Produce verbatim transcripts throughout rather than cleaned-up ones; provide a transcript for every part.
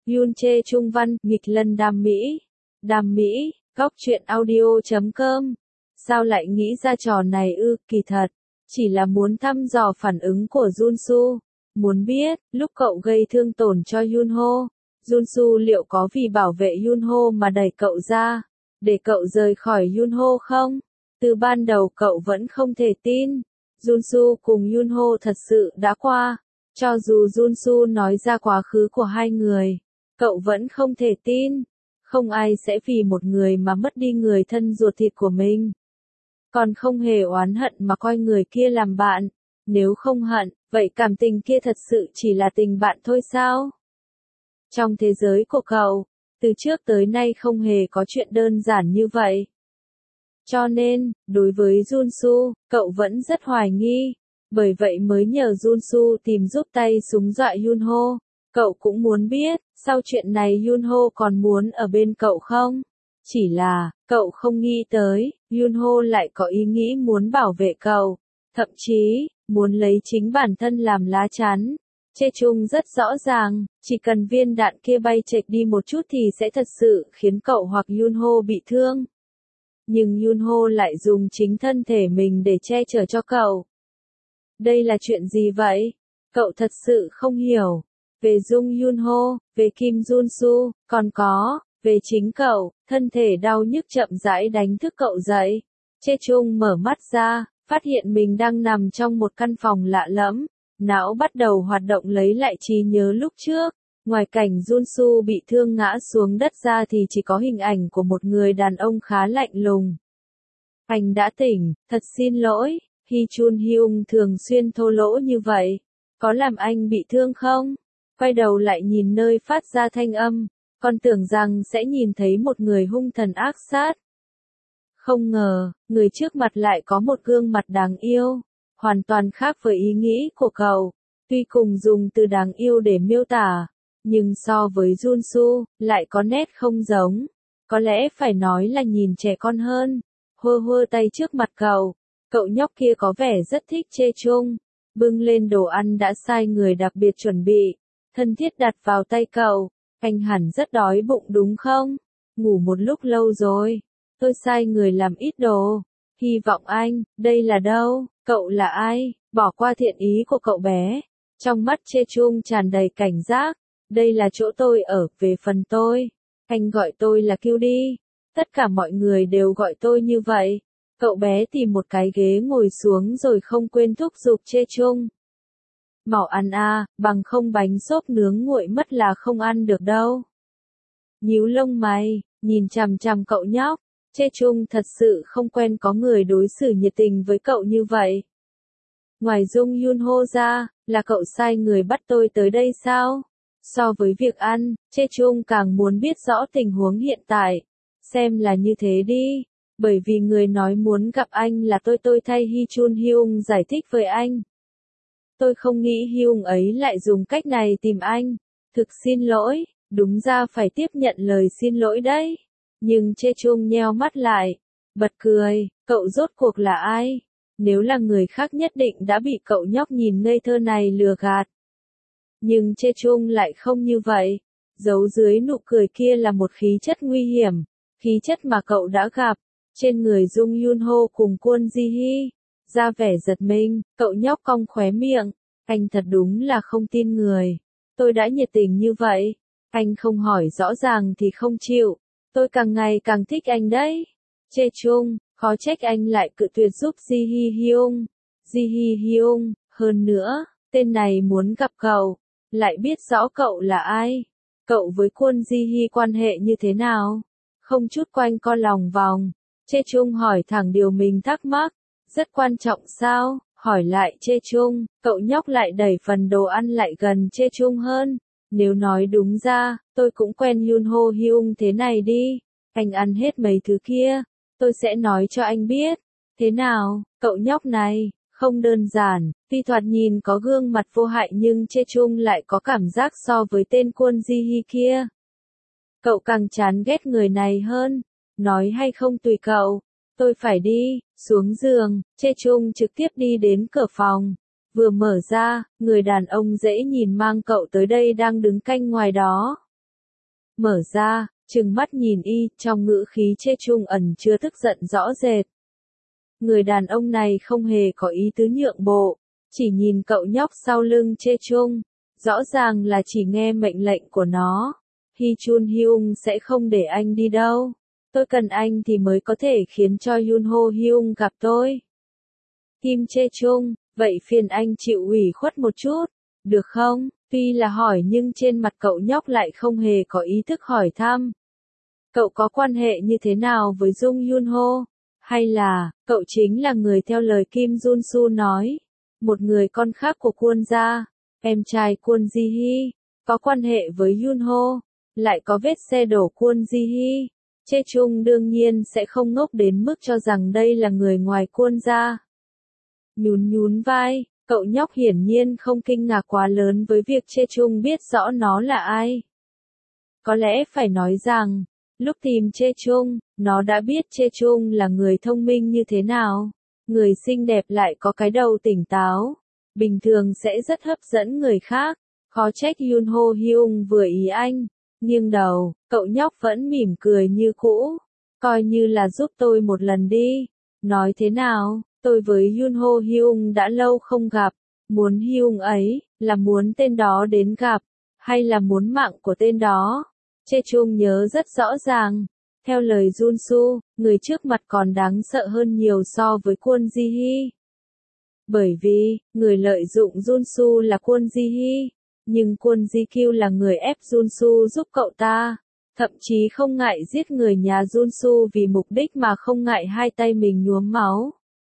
Yoon Chae Trung văn, nghịch lân đam mỹ. Đam mỹ, góc truyện audio chấm com. Sao lại nghĩ ra trò này ư, kỳ thật. Chỉ là muốn thăm dò phản ứng của Junsu. Muốn biết, lúc cậu gây thương tổn cho Yunho, Junsu liệu có vì bảo vệ Yunho mà đẩy cậu ra, để cậu rời khỏi Yunho không? Từ ban đầu cậu vẫn không thể tin. Junsu cùng Yunho thật sự đã qua. Cho dù Junsu nói ra quá khứ của hai người, cậu vẫn không thể tin. Không ai sẽ vì một người mà mất đi người thân ruột thịt của mình. Còn không hề oán hận mà coi người kia làm bạn. Nếu không hận, vậy cảm tình kia thật sự chỉ là tình bạn thôi sao? Trong thế giới của cậu, từ trước tới nay không hề có chuyện đơn giản như vậy. Cho nên, đối với Junsu, cậu vẫn rất hoài nghi. Bởi vậy mới nhờ Junsu tìm giúp tay súng dọa Yunho. Cậu cũng muốn biết, sau chuyện này Yunho còn muốn ở bên cậu không? Chỉ là, cậu không nghĩ tới, Yunho lại có ý nghĩ muốn bảo vệ cậu. Thậm chí, muốn lấy chính bản thân làm lá chắn. Chae Trung rất rõ ràng, chỉ cần viên đạn kia bay chệch đi một chút thì sẽ thật sự khiến cậu hoặc Yunho bị thương. Nhưng Yunho lại dùng chính thân thể mình để che chở cho cậu. Đây là chuyện gì vậy? Cậu thật sự không hiểu. Về Jung Yunho, về Kim Junsu, còn có, về chính cậu, thân thể đau nhức chậm rãi đánh thức cậu dậy. Chae Trung mở mắt ra, phát hiện mình đang nằm trong một căn phòng lạ lẫm. Não bắt đầu hoạt động lấy lại trí nhớ lúc trước. Ngoài cảnh Junsu bị thương ngã xuống đất ra thì chỉ có hình ảnh của một người đàn ông khá lạnh lùng. Anh đã tỉnh, thật xin lỗi. Hee Chun Hyung thường xuyên thô lỗ như vậy. Có làm anh bị thương không? Quay đầu lại nhìn nơi phát ra thanh âm. Còn tưởng rằng sẽ nhìn thấy một người hung thần ác sát. Không ngờ, người trước mặt lại có một gương mặt đáng yêu. Hoàn toàn khác với ý nghĩ của cậu. Tuy cùng dùng từ đáng yêu để miêu tả, nhưng so với Junsu, lại có nét không giống. Có lẽ phải nói là nhìn trẻ con hơn. Hơ hơ tay trước mặt cậu. Cậu nhóc kia có vẻ rất thích Chae Trung. Bưng lên đồ ăn đã sai người đặc biệt chuẩn bị. Thân thiết đặt vào tay cậu. Anh hẳn rất đói bụng đúng không? Ngủ một lúc lâu rồi. Tôi sai người làm ít đồ. Hy vọng anh, đây là đâu? Cậu là ai? Bỏ qua thiện ý của cậu bé. Trong mắt Chae Trung tràn đầy cảnh giác. Đây là chỗ tôi ở, về phần tôi. Anh gọi tôi là Kiêu đi. Tất cả mọi người đều gọi tôi như vậy. Cậu bé tìm một cái ghế ngồi xuống rồi không quên thúc giục Chae Trung. Mau ăn à, bằng không bánh xốp nướng nguội mất là không ăn được đâu. Nhíu lông mày, nhìn chằm chằm cậu nhóc. Chae Trung thật sự không quen có người đối xử nhiệt tình với cậu như vậy. Ngoài Jung Yunho ra, là cậu sai người bắt tôi tới đây sao? So với việc ăn, Chae Trung càng muốn biết rõ tình huống hiện tại. Xem là như thế đi. Bởi vì người nói muốn gặp anh là tôi tôi thay Hee Chun Hyung giải thích với anh. Tôi không nghĩ Hyung ấy lại dùng cách này tìm anh. Thực xin lỗi, đúng ra phải tiếp nhận lời xin lỗi đấy. Nhưng Chae Trung nheo mắt lại. Bật cười, cậu rốt cuộc là ai? Nếu là người khác nhất định đã bị cậu nhóc nhìn ngây thơ này lừa gạt. Nhưng Chae Trung lại không như vậy. Giấu dưới nụ cười kia là một khí chất nguy hiểm. Khí chất mà cậu đã gặp. Trên người Jung Yunho cùng Kwon Ji Hee. Ra vẻ giật mình, cậu nhóc cong khóe miệng. Anh thật đúng là không tin người. Tôi đã nhiệt tình như vậy. Anh không hỏi rõ ràng thì không chịu. Tôi càng ngày càng thích anh đấy. Chae Trung, khó trách anh lại cự tuyệt giúp Ji Hee Hyung. Ji Hee Hyung, hơn nữa, tên này muốn gặp cậu. Lại biết rõ cậu là ai. Cậu với Kwon Ji Hee quan hệ như thế nào? Không chút quanh co lòng vòng. Chae Trung hỏi thẳng điều mình thắc mắc. Rất quan trọng sao? Hỏi lại Chae Trung, cậu nhóc lại đẩy phần đồ ăn lại gần Chae Trung hơn. Nếu nói đúng ra, tôi cũng quen Yunho Hyung thế này đi. Anh ăn hết mấy thứ kia. Tôi sẽ nói cho anh biết. Thế nào, cậu nhóc này, không đơn giản. Tuy thoạt nhìn có gương mặt vô hại nhưng Chae Trung lại có cảm giác so với tên Kwon Ji Hee kia. Cậu càng chán ghét người này hơn. Nói hay không tùy cậu. Tôi phải đi. Xuống giường, Chae Trung trực tiếp đi đến cửa phòng. Vừa mở ra, người đàn ông dễ nhìn mang cậu tới đây đang đứng canh ngoài đó. mở ra, trừng mắt nhìn y, trong ngữ khí chê chung ẩn chứa tức giận rõ rệt. Người đàn ông này không hề có ý tứ nhượng bộ, chỉ nhìn cậu nhóc sau lưng chê chung, rõ ràng là chỉ nghe mệnh lệnh của nó. Hi Chun Hyung sẽ không để anh đi đâu. Tôi cần anh thì mới có thể khiến cho Yoon Ho Hyung gặp tôi. Kim chê chung, vậy phiền anh chịu ủy khuất một chút, được không? Tuy là hỏi nhưng trên mặt cậu nhóc lại không hề có ý thức hỏi thăm. Cậu có quan hệ như thế nào với Jung Yoon Ho? Hay là, cậu chính là người theo lời Kim Jun Su nói, một người con khác của Kwon gia, em trai Kwon Ji Hee, có quan hệ với Yoon Ho, lại có vết xe đổ Kwon Ji Hee. Chê chung đương nhiên sẽ không ngốc đến mức cho rằng đây là người ngoài Kwon gia. Nhún nhún vai, cậu nhóc hiển nhiên không kinh ngạc quá lớn với việc chê chung biết rõ nó là ai. Có lẽ phải nói rằng, lúc tìm chê chung, nó đã biết chê chung là người thông minh như thế nào. Người xinh đẹp lại có cái đầu tỉnh táo, bình thường sẽ rất hấp dẫn người khác. Khó trách Yoon Ho Hyung vừa ý anh. Nghiêng đầu, cậu nhóc vẫn mỉm cười như cũ. Coi như là giúp tôi một lần đi. Nói thế nào, tôi với Yoon Ho Hyung đã lâu không gặp. Muốn Hyung ấy, là muốn tên đó đến gặp, hay là muốn mạng của tên đó? Chê chung nhớ rất rõ ràng. Theo lời Jun Su, người trước mặt còn đáng sợ hơn nhiều so với Kwon Ji Hee. Bởi vì, người lợi dụng Jun Su là Kwon Ji Hee. Nhưng Kwon Ji Kyu là người ép Jun Su giúp cậu ta, thậm chí không ngại giết người nhà Jun Su vì mục đích mà không ngại hai tay mình nhuốm máu.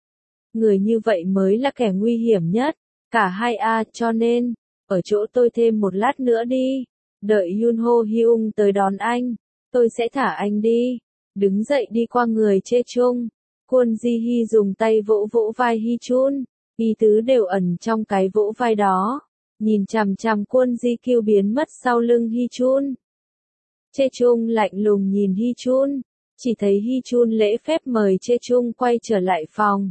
Người như vậy mới là kẻ nguy hiểm nhất, cả hai a cho nên, ở chỗ tôi thêm một lát nữa đi, đợi Yoon Ho Hyung tới đón anh, tôi sẽ thả anh đi. Đứng dậy đi qua người chê chung, Kwon Ji Hee dùng tay vỗ vỗ vai Hi Chun, ý tứ đều ẩn trong cái vỗ vai đó. Nhìn chằm chằm Kwon Ji Kyu biến mất sau lưng Hi Chun. Chê chung lạnh lùng nhìn Hi Chun, chỉ thấy Hi Chun lễ phép mời chê chung quay trở lại phòng.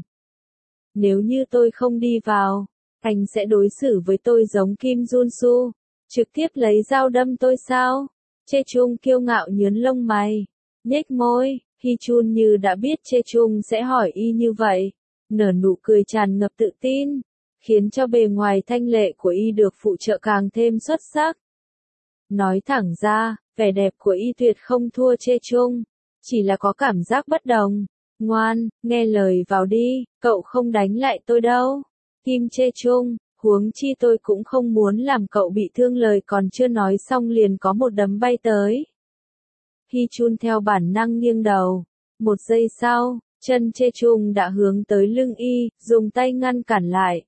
Nếu như tôi không đi vào, anh sẽ đối xử với tôi giống Kim Jun Su, trực tiếp lấy dao đâm tôi sao? Chê chung kiêu ngạo nhướng lông mày, nhếch môi. Hi Chun như đã biết chê chung sẽ hỏi y như vậy, nở nụ cười tràn ngập tự tin, khiến cho bề ngoài thanh lệ của y được phụ trợ càng thêm xuất sắc. Nói thẳng ra, vẻ đẹp của y tuyệt không thua chê chung, chỉ là có cảm giác bất đồng. Ngoan, nghe lời vào đi, cậu không đánh lại tôi đâu. Kim chê chung, huống chi tôi cũng không muốn làm cậu bị thương, lời còn chưa nói xong liền có một đấm bay tới. Hi Chun theo bản năng nghiêng đầu. Một giây sau, chân chê chung đã hướng tới lưng y, dùng tay ngăn cản lại.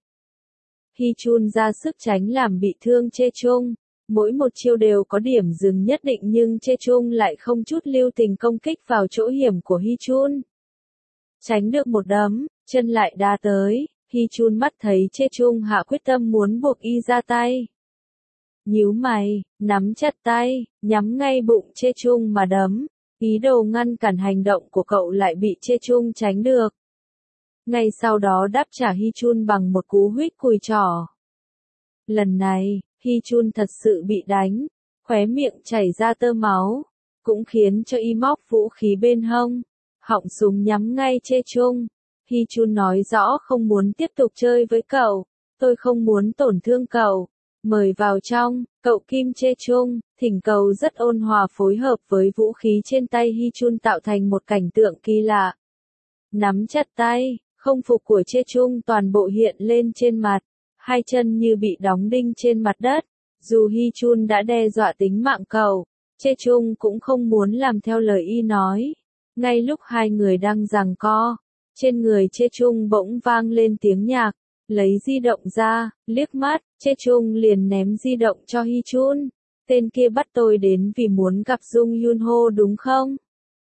Hi Chun ra sức tránh làm bị thương chê chung. Mỗi một chiêu đều có điểm dừng nhất định nhưng chê chung lại không chút lưu tình công kích vào chỗ hiểm của Hi Chun. Tránh được một đấm, chân lại đá tới, Hi Chun mắt thấy chê chung hạ quyết tâm muốn buộc y ra tay. Nhíu mày, nắm chặt tay, nhắm ngay bụng chê chung mà đấm, ý đồ ngăn cản hành động của cậu lại bị chê chung tránh được. Ngay sau đó đáp trả Hi Chun bằng một cú huých cùi trỏ. Lần này, Hi Chun thật sự bị đánh, khóe miệng chảy ra tơ máu, cũng khiến cho y móc vũ khí bên hông, họng súng nhắm ngay chê chung. Hi Chun nói rõ không muốn tiếp tục chơi với cậu, tôi không muốn tổn thương cậu, mời vào trong. Cậu Kim chê chung, thỉnh cầu rất ôn hòa phối hợp với vũ khí trên tay Hi Chun tạo thành một cảnh tượng kỳ lạ. Nắm chặt tay, không phục của chê chung toàn bộ hiện lên trên mặt, hai chân như bị đóng đinh trên mặt đất. Dù Hi Chun đã đe dọa tính mạng cậu, chê chung cũng không muốn làm theo lời y nói. Ngay lúc hai người đang giằng co, trên người chê chung bỗng vang lên tiếng nhạc, lấy di động ra, liếc mắt, chê chung liền ném di động cho Hi Chun. Tên kia bắt tôi đến vì muốn gặp Jung Yoon Ho đúng không?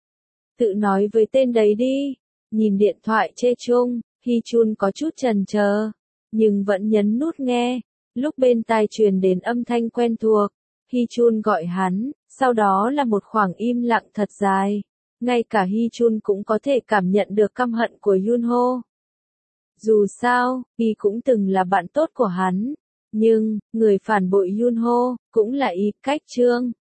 Tự nói với tên đấy đi. Nhìn điện thoại chê chung, Hi Chun có chút chần chờ, nhưng vẫn nhấn nút nghe. Lúc bên tai truyền đến âm thanh quen thuộc, Hi Chun gọi hắn, sau đó là một khoảng im lặng thật dài. Ngay cả Hi Chun cũng có thể cảm nhận được căm hận của Yoon Ho. Dù sao, y cũng từng là bạn tốt của hắn, nhưng, người phản bội Yoon Ho, cũng là y, cách trương.